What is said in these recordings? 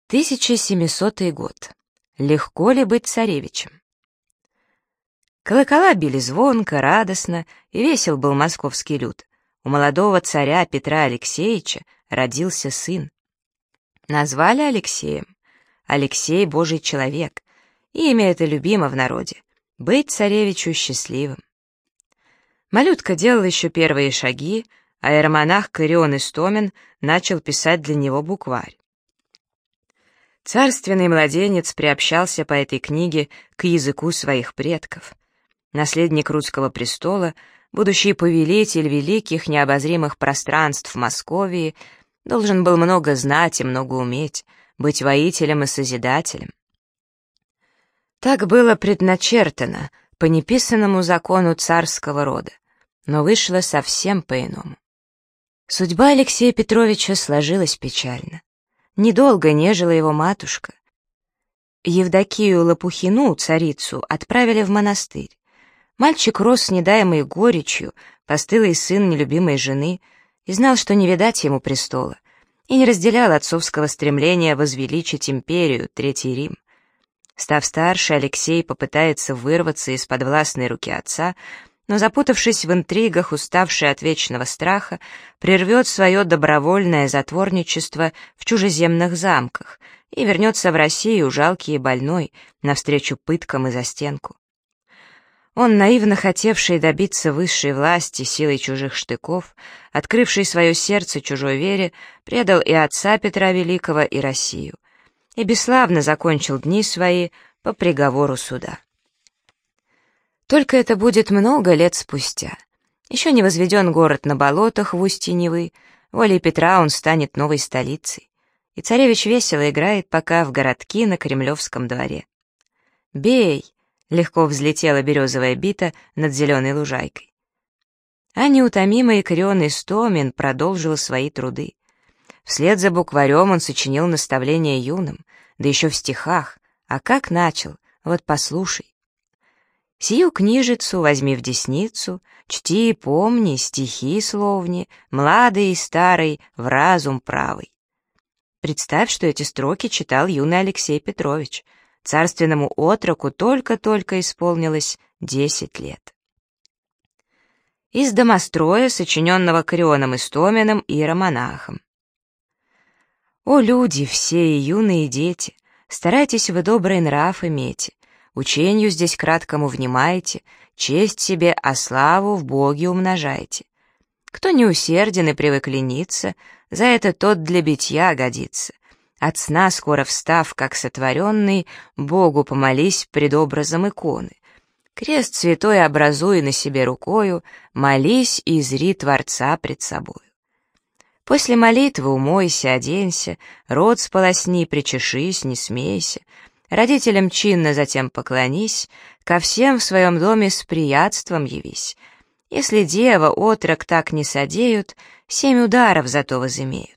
1700 год. Легко ли быть царевичем? Колокола били звонко, радостно, и весел был московский люд. У молодого царя Петра Алексеевича родился сын. Назвали Алексеем. Алексей — Божий человек. Имя это любимо в народе. Быть царевичу счастливым. Малютка делал еще первые шаги, а иеромонах Кирион Истомин начал писать для него букварь. Царственный младенец приобщался по этой книге к языку своих предков. Наследник русского престола, будущий повелитель великих необозримых пространств Московии, должен был много знать и много уметь, быть воителем и созидателем. Так было предначертано по неписанному закону царского рода, но вышло совсем по-иному. Судьба Алексея Петровича сложилась печально. Недолго нежила его матушка. Евдокию Лопухину, царицу, отправили в монастырь. Мальчик рос с недаемой горечью, постылый сын нелюбимой жены, и знал, что не видать ему престола, и не разделял отцовского стремления возвеличить империю, Третий Рим. Став старше, Алексей попытается вырваться из подвластной руки отца, но, запутавшись в интригах, уставший от вечного страха, прервет свое добровольное затворничество в чужеземных замках и вернется в Россию, жалкий и больной, навстречу пыткам и застенку. Он, наивно хотевший добиться высшей власти силой чужих штыков, открывший свое сердце чужой вере, предал и отца Петра Великого, и Россию, и бесславно закончил дни свои по приговору суда. Только это будет много лет спустя. Еще не возведен город на болотах в устье Невы, волей Петра он станет новой столицей. И царевич весело играет пока в городки на Кремлевском дворе. «Бей!» — легко взлетела березовая бита над зеленой лужайкой. А неутомимый Кирион Истомин продолжил свои труды. Вслед за букварем он сочинил наставления юным, да еще в стихах. А как начал? Вот послушай. «Сию книжицу возьми в десницу, чти и помни стихи словни, младый и старый, в разум правый». Представь, что эти строки читал юный Алексей Петрович. Царственному отроку только-только исполнилось 10 лет. Из домостроя, сочиненного Кирионом Истоминым и иеромонахом. «О, люди, все и юные дети, старайтесь вы добрый нрав имейте, учению здесь краткому внимайте, честь себе, а славу в Боге умножайте. Кто не усерден и привык лениться, за это тот для битья годится. От сна скоро встав, как сотворенный, Богу помолись пред образом иконы. Крест святой образуй на себе рукою, молись и зри Творца пред собою. После молитвы умойся, оденься, рот сполосни, причешись, не смейся, родителям чинно затем поклонись, ко всем в своем доме с приятством явись. Если дева, отрок так не содеют, 7 ударов зато возымеют.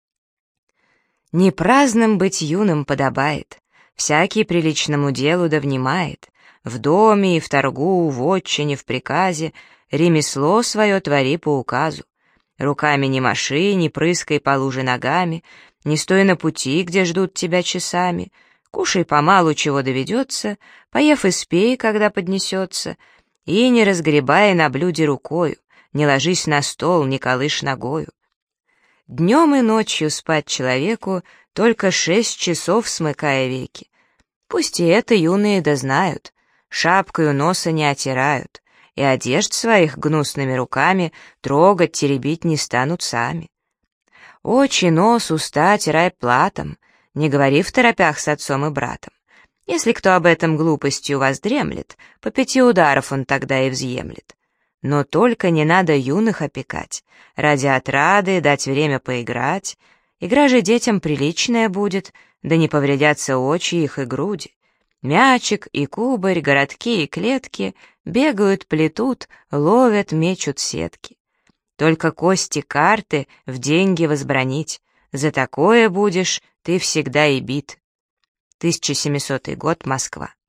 Не праздным быть юным подобает, всякий приличному делу да внимает, в доме и в торгу, в отчине, в приказе, ремесло свое твори по указу. Руками не маши, не прыскай по луже ногами, не стой на пути, где ждут тебя часами, кушай помалу, чего доведется, поев и спей, когда поднесется, и не разгребай на блюде рукою, не ложись на стол, не колышь ногою. Днем и ночью спать человеку, только 6 часов смыкая веки. Пусть и это юные да знают, шапкою носа не отирают, и одежд своих гнусными руками трогать, теребить не станут сами. Очи, нос, уста тирай платом, не говори в торопях с отцом и братом. Если кто об этом глупостью воздремлет, по 5 ударов он тогда и взъемлет. Но только не надо юных опекать, ради отрады дать время поиграть. Игра же детям приличная будет, да не повредятся очи их и груди. Мячик и кубарь, городки и клетки бегают, плетут, ловят, мечут сетки. Только кости карты в деньги возбранить, за такое будешь ты всегда и бит. 1700 год, Москва.